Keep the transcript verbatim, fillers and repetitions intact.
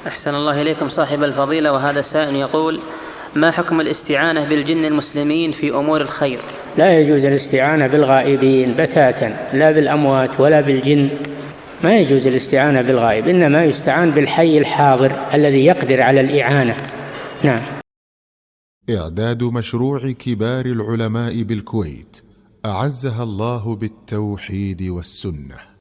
أحسن الله إليكم صاحب الفضيلة. وهذا السائل يقول: ما حكم الاستعانة بالجن المسلمين في أمور الخير؟ لا يجوز الاستعانة بالغائبين بتاتا، لا بالأموات ولا بالجن، ما يجوز الاستعانة بالغائب، إنما يستعان بالحي الحاضر الذي يقدر على الإعانة. نعم. إعداد مشروع كبار العلماء بالكويت أعزها الله بالتوحيد والسنة.